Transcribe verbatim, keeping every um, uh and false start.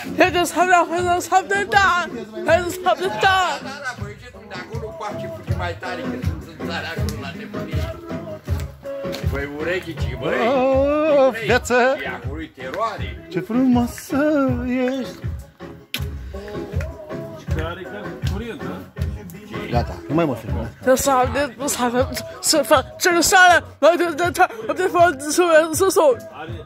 Ele não sabe, ele não sabe tentar. Ele não sabe tentar. Păi urechi, băi! Oh, viață! Și acolo teroare! Ce frumoasă ești! Care e curent, da? Gata, nu mai mă filmă. Nu sabe, nu sabe să fac ce nu sabe. Mă duc de ta, de fapt să să să.